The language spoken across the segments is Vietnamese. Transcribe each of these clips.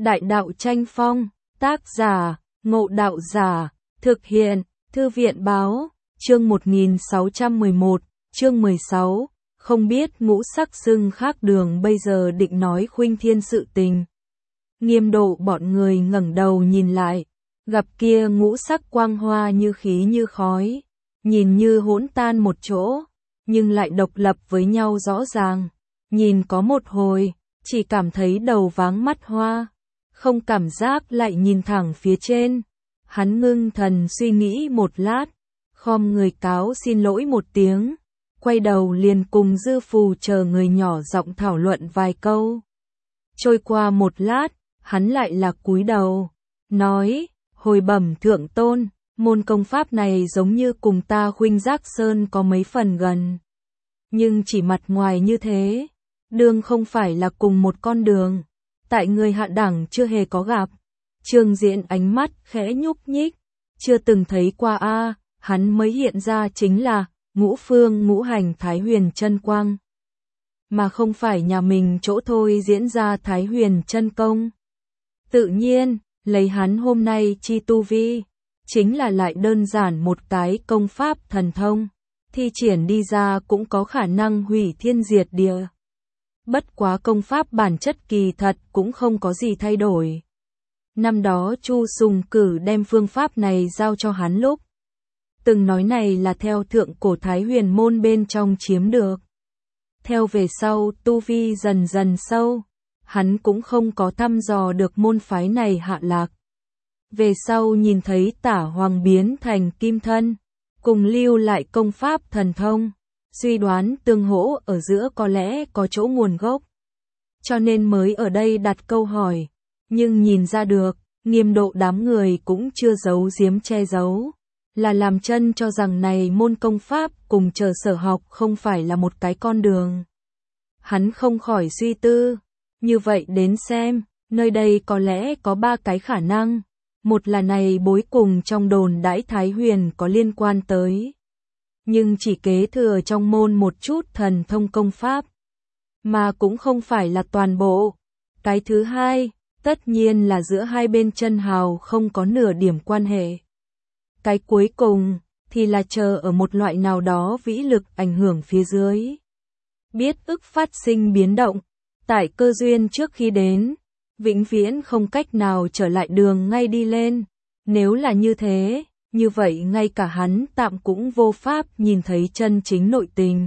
Đại đạo tranh phong, tác giả, Ngộ Đạo Giả, thực hiện, Thư viện Báo, chương 1611, chương 16, không biết ngũ sắc xưng khác đường bây giờ định nói khuynh thiên sự tình. Nghiêm Độ bọn người ngẩng đầu nhìn lại, gặp kia ngũ sắc quang hoa như khí như khói, nhìn như hỗn tan một chỗ, nhưng lại độc lập với nhau rõ ràng. Nhìn có một hồi, chỉ cảm thấy đầu váng mắt hoa, không cảm giác lại nhìn thẳng phía trên. Hắn ngưng thần suy nghĩ một lát, khom người cáo xin lỗi một tiếng, quay đầu liền cùng Dư Phù chờ người nhỏ giọng thảo luận vài câu. Trôi qua một lát, hắn lại là cúi đầu, nói, hồi bẩm thượng tôn, môn công pháp này giống như cùng ta Khuynh Giác Sơn có mấy phần gần. Nhưng chỉ mặt ngoài như thế, đường không phải là cùng một con đường, tại người hạ đẳng chưa hề có gặp. Trương Diễn ánh mắt khẽ nhúc nhích, chưa từng thấy qua a, hắn mới hiện ra chính là Ngũ Phương Ngũ Hành Thái Huyền Chân Quang, mà không phải nhà mình chỗ thôi diễn ra Thái Huyền Chân Công. Tự nhiên, lấy hắn hôm nay chi tu vi, chính là lại đơn giản một cái công pháp thần thông, thi triển đi ra cũng có khả năng hủy thiên diệt địa. Bất quá công pháp bản chất kỳ thật cũng không có gì thay đổi. Năm đó Chu Sùng Cử đem phương pháp này giao cho hắn lúc, từng nói này là theo thượng cổ Thái Huyền môn bên trong chiếm được. Theo về sau tu vi dần dần sâu, hắn cũng không có thăm dò được môn phái này hạ lạc. Về sau nhìn thấy Tả Hoàng biến thành kim thân, cùng lưu lại công pháp thần thông, suy đoán tương hỗ ở giữa có lẽ có chỗ nguồn gốc. Cho nên mới ở đây đặt câu hỏi, nhưng nhìn ra được, Nghiêm Độ đám người cũng chưa giấu giếm che giấu, là làm chân cho rằng này môn công pháp cùng chờ sở học không phải là một cái con đường. Hắn không khỏi suy tư, như vậy đến xem, nơi đây có lẽ có ba cái khả năng. Một là này bối cùng trong đồn đãi Thái Huyền có liên quan tới, nhưng chỉ kế thừa trong môn một chút thần thông công pháp, mà cũng không phải là toàn bộ. Cái thứ hai, tất nhiên là giữa hai bên chân hào không có nửa điểm quan hệ. Cái cuối cùng, thì là chờ ở một loại nào đó vĩ lực ảnh hưởng phía dưới. Biết ức phát sinh biến động, tại cơ duyên trước khi đến, vĩnh viễn không cách nào trở lại đường ngay đi lên. Nếu là như thế, như vậy ngay cả hắn tạm cũng vô pháp nhìn thấy chân chính nội tình.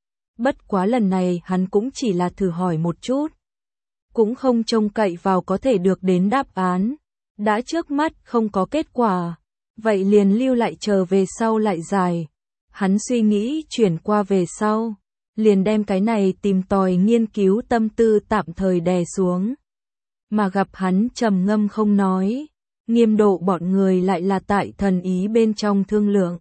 Bất quá lần này hắn cũng chỉ là thử hỏi một chút, cũng không trông cậy vào có thể được đến đáp án. Đã trước mắt không có kết quả, vậy liền lưu lại chờ về sau lại giải. Hắn suy nghĩ chuyển qua về sau, liền đem cái này tìm tòi nghiên cứu tâm tư tạm thời đè xuống. Mà gặp hắn trầm ngâm không nói, Nghiêm Độ bọn người lại là tại thần ý bên trong thương lượng.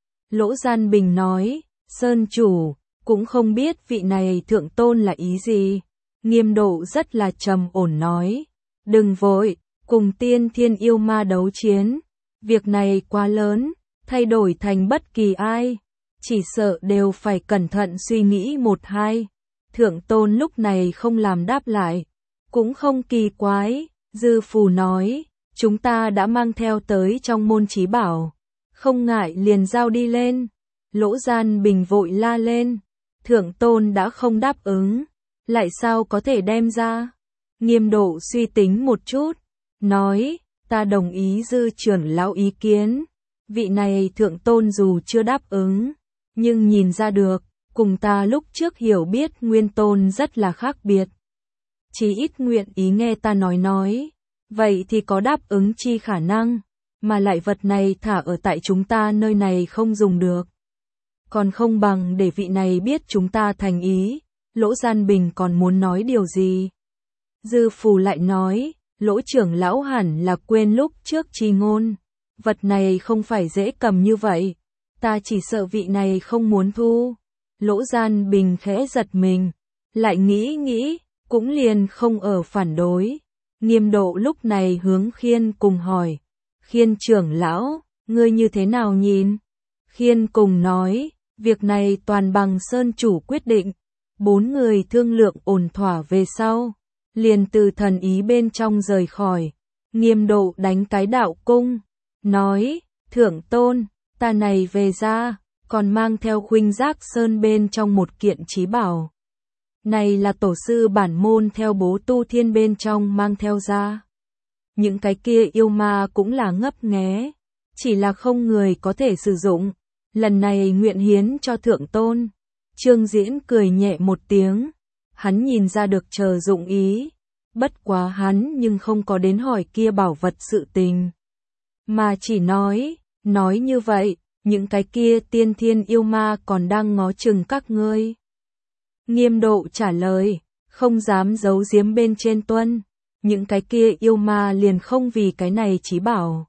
Lỗ Gian Bình nói, Sơn chủ, cũng không biết vị này thượng tôn là ý gì. Nghiêm Độ rất là trầm ổn nói, đừng vội, cùng tiên thiên yêu ma đấu chiến. Việc này quá lớn, thay đổi thành bất kỳ ai, chỉ sợ đều phải cẩn thận suy nghĩ một hai. Thượng tôn lúc này không làm đáp lại, cũng không kỳ quái. Dư Phù nói, chúng ta đã mang theo tới trong môn chí bảo, không ngại liền giao đi lên. Lỗ Gian Bình vội la lên, thượng tôn đã không đáp ứng, lại sao có thể đem ra. Nghiêm Độ suy tính một chút, nói, ta đồng ý Dư trưởng lão ý kiến. Vị này thượng tôn dù chưa đáp ứng, nhưng nhìn ra được, cùng ta lúc trước hiểu biết nguyên tôn rất là khác biệt. Chỉ ít nguyện ý nghe ta nói, vậy thì có đáp ứng chi khả năng, mà lại vật này thả ở tại chúng ta nơi này không dùng được. Còn không bằng để vị này biết chúng ta thành ý. Lỗ Gian Bình còn muốn nói điều gì. Dư Phù lại nói, Lỗ trưởng lão hẳn là quên lúc trước chi ngôn. Vật này không phải dễ cầm như vậy, ta chỉ sợ vị này không muốn thu. Lỗ Gian Bình khẽ giật mình, lại nghĩ, cũng liền không ở phản đối. Nghiêm Độ lúc này hướng Khiên cùng hỏi, Khiên trưởng lão, ngươi như thế nào nhìn? Khiên cùng nói, việc này toàn bằng Sơn chủ quyết định. Bốn người thương lượng ổn thỏa về sau, liền từ thần ý bên trong rời khỏi. Nghiêm Độ đánh cái đạo cung, nói, Thượng Tôn, ta này về ra, còn mang theo Khuynh Giác Sơn bên trong một kiện chí bảo. Này là tổ sư bản môn theo Bố Tu Thiên bên trong mang theo ra. Những cái kia yêu ma cũng là ngấp nghé, chỉ là không người có thể sử dụng, lần này nguyện hiến cho Thượng Tôn. Trương Diễn cười nhẹ một tiếng, hắn nhìn ra được chờ dụng ý, bất quá hắn nhưng không có đến hỏi kia bảo vật sự tình. Mà chỉ nói như vậy, những cái kia tiên thiên yêu ma còn đang ngó chừng các ngươi. Nghiêm Độ trả lời, không dám giấu giếm bên trên tuân, những cái kia yêu ma liền không vì cái này chí bảo.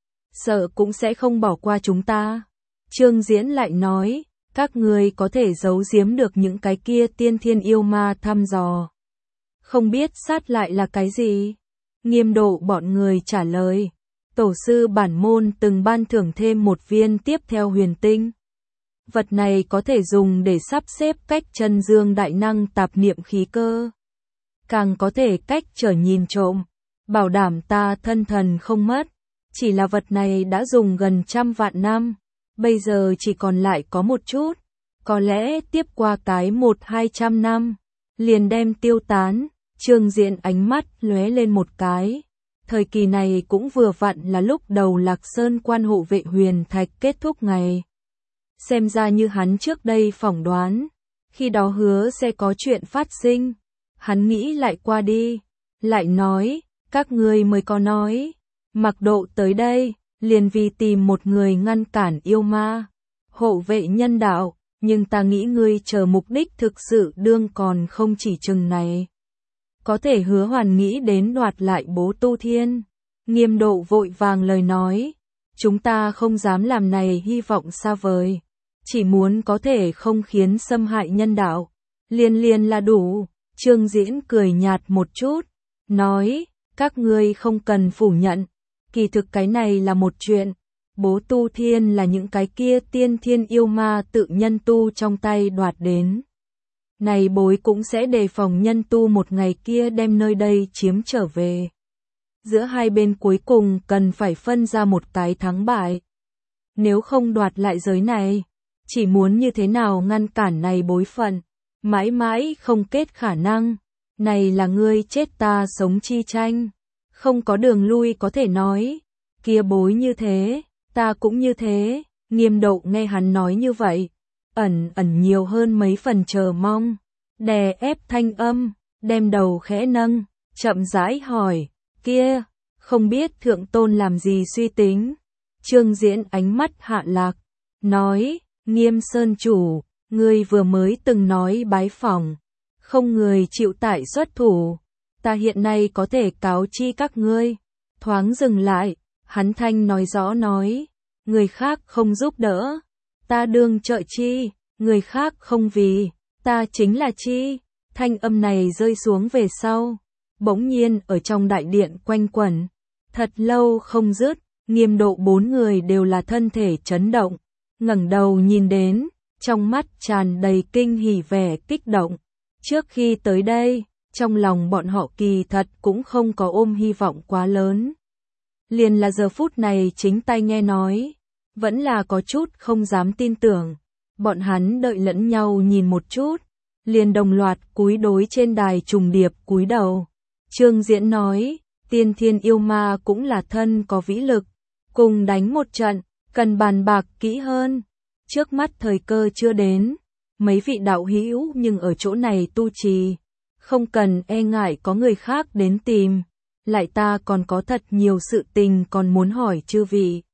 Sợ cũng sẽ không bỏ qua chúng ta. Trương Diễn lại nói, các ngươi có thể giấu giếm được những cái kia tiên thiên yêu ma thăm dò. Không biết sát lại là cái gì? Nghiêm Độ bọn người trả lời, tổ sư bản môn từng ban thưởng thêm một viên tiếp theo huyền tinh. Vật này có thể dùng để sắp xếp cách chân dương đại năng tạp niệm khí cơ. Càng có thể cách trở nhìn trộm, bảo đảm ta thân thần không mất. Chỉ là vật này đã dùng gần 100 vạn năm, bây giờ chỉ còn lại có một chút. Có lẽ tiếp qua cái 100-200 năm, liền đem tiêu tán. Trương Diễn ánh mắt lóe lên một cái. Thời kỳ này cũng vừa vặn là lúc đầu Lạc Sơn quan hộ vệ huyền thạch kết thúc ngày. Xem ra như hắn trước đây phỏng đoán, khi đó hứa sẽ có chuyện phát sinh. Hắn nghĩ lại qua đi, lại nói, các ngươi mới có nói, Mặc Độ tới đây, liền vì tìm một người ngăn cản yêu ma, hộ vệ nhân đạo, nhưng ta nghĩ ngươi chờ mục đích thực sự đương còn không chỉ chừng này. Có thể hứa hoàn nghĩ đến đoạt lại Bố Tu Thiên. Nghiêm Độ vội vàng lời nói, chúng ta không dám làm này hy vọng xa vời, chỉ muốn có thể không khiến xâm hại nhân đạo, liền là đủ. Trương Diễn cười nhạt một chút, nói, các ngươi không cần phủ nhận, kỳ thực cái này là một chuyện, Bố Tu Thiên là những cái kia tiên thiên yêu ma tự nhân tu trong tay đoạt đến. Này bối cũng sẽ đề phòng nhân tu một ngày kia đem nơi đây chiếm trở về. Giữa hai bên cuối cùng cần phải phân ra một cái thắng bại. Nếu không đoạt lại giới này, chỉ muốn như thế nào ngăn cản này bối phận, mãi mãi không kết khả năng. Này là ngươi chết ta sống chi tranh, không có đường lui có thể nói. Kia bối như thế, ta cũng như thế. Nghiêm Độ nghe hắn nói như vậy, ẩn nhiều hơn mấy phần chờ mong, đè ép thanh âm, đem đầu khẽ nâng, chậm rãi hỏi, kia, không biết Thượng Tôn làm gì suy tính. Trương Diễn ánh mắt hạ lạc, nói, Nghiêm Sơn chủ, ngươi vừa mới từng nói bái phỏng, không người chịu tại xuất thủ, ta hiện nay có thể cáo chi các ngươi. Thoáng dừng lại, hắn thanh nói rõ nói, người khác không giúp đỡ, ta đương trợ chi, người khác không vì, ta chính là chi. Thanh âm này rơi xuống về sau, bỗng nhiên ở trong đại điện quanh quẩn, thật lâu không dứt. Nghiêm Độ bốn người đều là thân thể chấn động, ngẩng đầu nhìn đến, trong mắt tràn đầy kinh hỉ vẻ kích động. Trước khi tới đây, trong lòng bọn họ kỳ thật cũng không có ôm hy vọng quá lớn. Liền là giờ phút này chính tay nghe nói, vẫn là có chút không dám tin tưởng. Bọn hắn đợi lẫn nhau nhìn một chút, liền đồng loạt cúi đối trên đài trùng điệp cúi đầu. Trương Diễn nói, tiên thiên yêu ma cũng là thân có vĩ lực, cùng đánh một trận, cần bàn bạc kỹ hơn. Trước mắt thời cơ chưa đến, mấy vị đạo hữu nhưng ở chỗ này tu trì, không cần e ngại có người khác đến tìm, lại ta còn có thật nhiều sự tình còn muốn hỏi chư vị.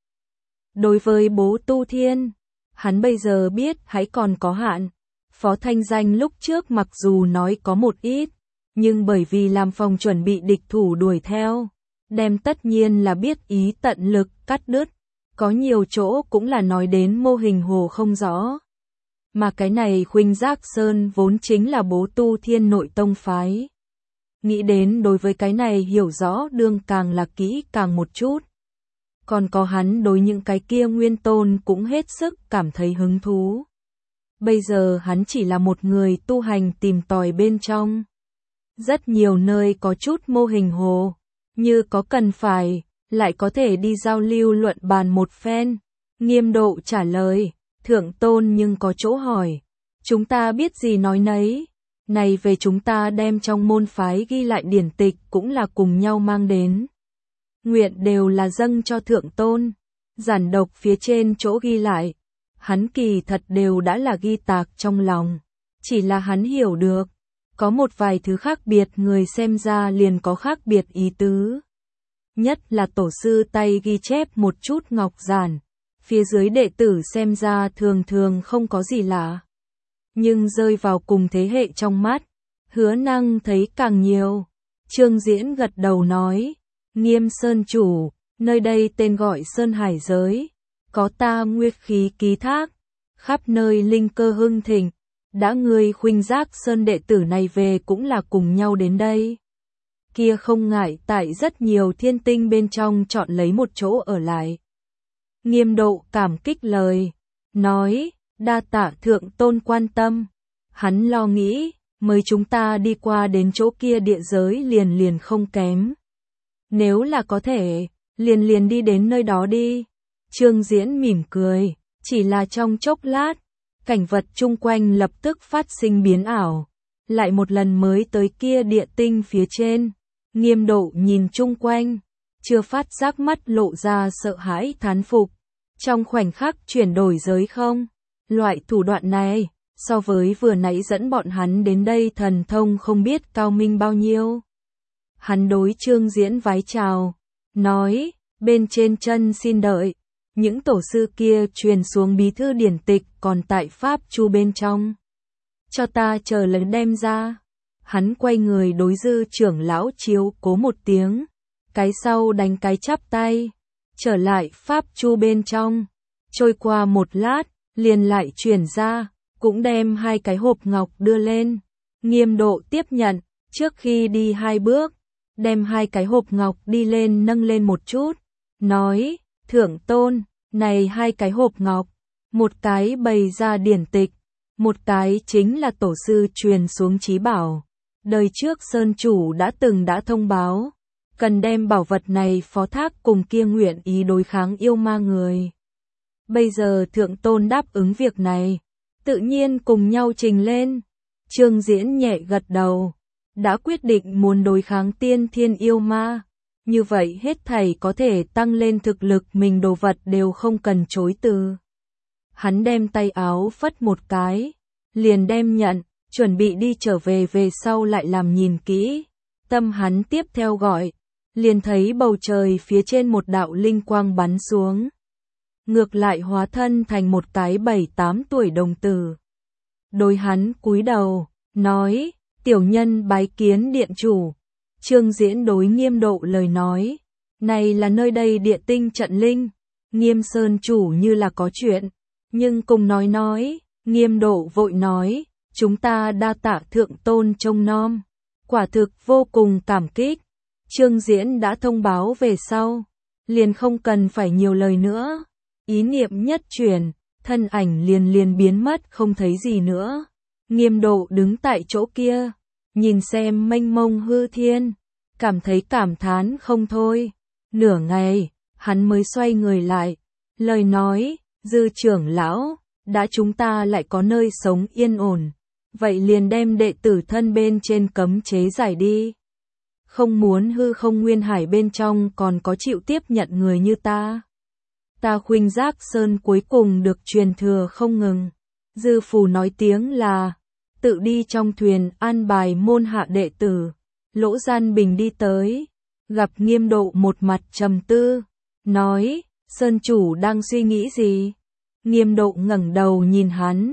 Đối với Bố Tu Thiên, hắn bây giờ biết hãy còn có hạn. Phó thanh danh lúc trước mặc dù nói có một ít, nhưng bởi vì làm phòng chuẩn bị địch thủ đuổi theo, đem tất nhiên là biết ý tận lực cắt đứt, có nhiều chỗ cũng là nói đến mô hình hồ không rõ. Mà cái này Khuynh Giác Sơn vốn chính là Bố Tu Thiên nội tông phái. Nghĩ đến đối với cái này hiểu rõ đương càng là kỹ càng một chút. Còn có hắn đối những cái kia nguyên tôn cũng hết sức cảm thấy hứng thú. Bây giờ hắn chỉ là một người tu hành tìm tòi bên trong. Rất nhiều nơi có chút mô hình hồ, như có cần phải, lại có thể đi giao lưu luận bàn một phen. Nghiêm Độ trả lời, Thượng Tôn nhưng có chỗ hỏi. Chúng ta biết gì nói nấy. Này về chúng ta đem trong môn phái ghi lại điển tịch cũng là cùng nhau mang đến. Nguyện đều là dâng cho Thượng Tôn. Giản độc phía trên chỗ ghi lại. Hắn kỳ thật đều đã là ghi tạc trong lòng. Chỉ là hắn hiểu được. Có một vài thứ khác biệt người xem ra liền có khác biệt ý tứ. Nhất là tổ sư tay ghi chép một chút ngọc giản. Phía dưới đệ tử xem ra thường thường không có gì lạ. Nhưng rơi vào cùng thế hệ trong mắt, Hứa Năng thấy càng nhiều. Trương Diễn gật đầu nói, Nghiêm Sơn chủ, nơi đây tên gọi Sơn Hải Giới, có ta nguyệt khí ký thác, khắp nơi linh cơ hưng thịnh, đã ngươi khuynh giác Sơn đệ tử này về cũng là cùng nhau đến đây. Kia không ngại tại rất nhiều thiên tinh bên trong chọn lấy một chỗ ở lại. Nghiêm Độ cảm kích lời, nói, đa tạ Thượng Tôn quan tâm. Hắn lo nghĩ, mới chúng ta đi qua đến chỗ kia địa giới liền liền không kém. Nếu là có thể, liền liền đi đến nơi đó đi. Trương Diễn mỉm cười, chỉ là trong chốc lát, cảnh vật chung quanh lập tức phát sinh biến ảo. Lại một lần mới tới kia địa tinh phía trên. Nghiêm Độ nhìn chung quanh, chưa phát giác mắt lộ ra sợ hãi thán phục. Trong khoảnh khắc chuyển đổi giới không? Loại thủ đoạn này, so với vừa nãy dẫn bọn hắn đến đây thần thông không biết cao minh bao nhiêu. Hắn đối Trương Diễn vái chào, nói, bên trên chân xin đợi. Những tổ sư kia truyền xuống bí thư điển tịch còn tại Pháp Chu bên trong. Cho ta chờ lần đem ra. Hắn quay người đối Dư trưởng lão chiếu cố một tiếng. Cái sau đánh cái chắp tay. Trở lại Pháp Chu bên trong. Trôi qua một lát, liền lại chuyển ra, cũng đem 2 cái hộp ngọc đưa lên. Nghiêm Độ tiếp nhận, trước khi đi 2 bước, đem 2 cái hộp ngọc đi lên nâng lên một chút. Nói, Thượng Tôn, này 2 cái hộp ngọc, một cái bày ra điển tịch, một cái chính là tổ sư truyền xuống chí bảo. Đời trước Sơn Chủ đã thông báo, cần đem bảo vật này phó thác cùng kia nguyện ý đối kháng yêu ma người. Bây giờ Thượng Tôn đáp ứng việc này, tự nhiên cùng nhau trình lên. Trương Diễn nhẹ gật đầu, đã quyết định muốn đối kháng tiên thiên yêu ma. Như vậy hết thảy có thể tăng lên thực lực mình đồ vật đều không cần chối từ. Hắn đem tay áo phất một cái, liền đem nhận, chuẩn bị đi trở về sau lại làm nhìn kỹ. Tâm hắn tiếp theo gọi, liền thấy bầu trời phía trên một đạo linh quang bắn xuống. Ngược lại hóa thân thành một cái 7-8 tuổi đồng tử. Đối hắn cúi đầu, nói, tiểu nhân bái kiến điện chủ. Trương Diễn đối Nghiêm Độ lời nói, này là nơi đây địa tinh trận linh. Nghiêm Sơn chủ như là có chuyện, nhưng cùng nói, Nghiêm Độ vội nói, chúng ta đa tạ Thượng Tôn trông nom, quả thực vô cùng cảm kích. Trương Diễn đã thông báo về sau, liền không cần phải nhiều lời nữa. Ý niệm nhất chuyển, thân ảnh liền biến mất không thấy gì nữa. Nghiêm Độ đứng tại chỗ kia, nhìn xem mênh mông hư thiên, cảm thấy cảm thán không thôi. Nửa ngày, hắn mới xoay người lại, lời nói, Dư trưởng lão, đã chúng ta lại có nơi sống yên ổn, vậy liền đem đệ tử thân bên trên cấm chế giải đi. Không muốn hư không nguyên hải bên trong còn có chịu tiếp nhận người như ta. Ta khuynh giác Sơn cuối cùng được truyền thừa không ngừng. Dư Phù nói tiếng là, tự đi trong thuyền an bài môn hạ đệ tử. Lỗ Gian Bình đi tới, gặp Nghiêm Độ một mặt trầm tư, nói, Sơn chủ đang suy nghĩ gì? Nghiêm Độ ngẩng đầu nhìn hắn,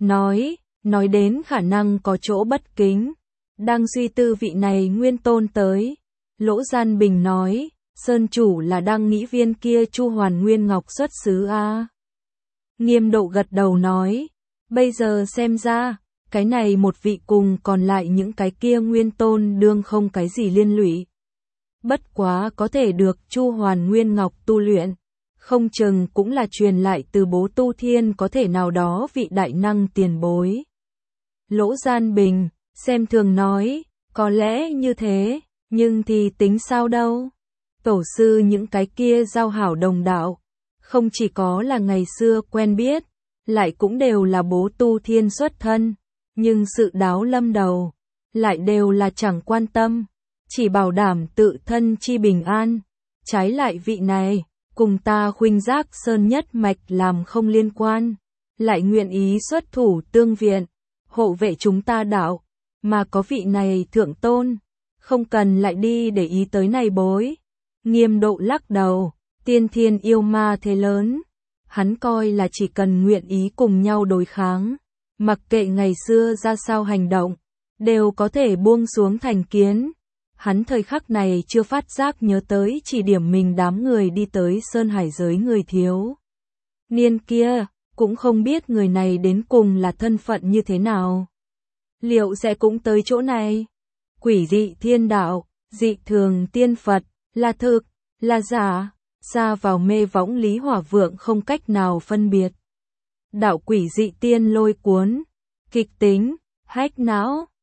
nói đến khả năng có chỗ bất kính, đang suy tư vị này nguyên tôn tới. Lỗ Gian Bình nói, Sơn chủ là đang nghĩ viên kia Chu Hoàn Nguyên Ngọc xuất xứ a. Nghiêm Độ gật đầu nói, bây giờ xem ra, cái này một vị cùng còn lại những cái kia nguyên tôn đương không cái gì liên lụy. Bất quá có thể được Chu Hoàn Nguyên Ngọc tu luyện, không chừng cũng là truyền lại từ bố tu thiên có thể nào đó vị đại năng tiền bối. Lỗ Gian Bình, xem thường nói, Có lẽ như thế, nhưng thì tính sao đâu. Tổ sư những cái kia giao hảo đồng đạo, không chỉ có là ngày xưa quen biết, lại cũng đều là bố tu thiên xuất thân, nhưng sự đáo lâm đầu, lại đều là chẳng quan tâm, chỉ bảo đảm tự thân chi bình an. Trái lại vị này, cùng ta Khuynh Giác Sơn nhất mạch làm không liên quan, lại nguyện ý xuất thủ tương viện, hộ vệ chúng ta đạo, mà có vị này thượng tôn, không cần lại đi để ý tới này bối. Nghiêm Độ lắc đầu, tiên thiên yêu ma thế lớn, hắn coi là chỉ cần nguyện ý cùng nhau đối kháng, mặc kệ ngày xưa ra sao hành động, đều có thể buông xuống thành kiến. Hắn thời khắc này chưa phát giác nhớ tới chỉ điểm mình đám người đi tới Sơn Hải giới người thiếu niên kia, cũng không biết người này đến cùng là thân phận như thế nào. Liệu sẽ cũng tới chỗ này? Quỷ dị thiên đạo, dị thường tiên Phật, là thực, là giả, xa vào mê võng Lý Hỏa Vượng không cách nào phân biệt. Đạo quỷ dị tiên lôi cuốn, kịch tính, hách não.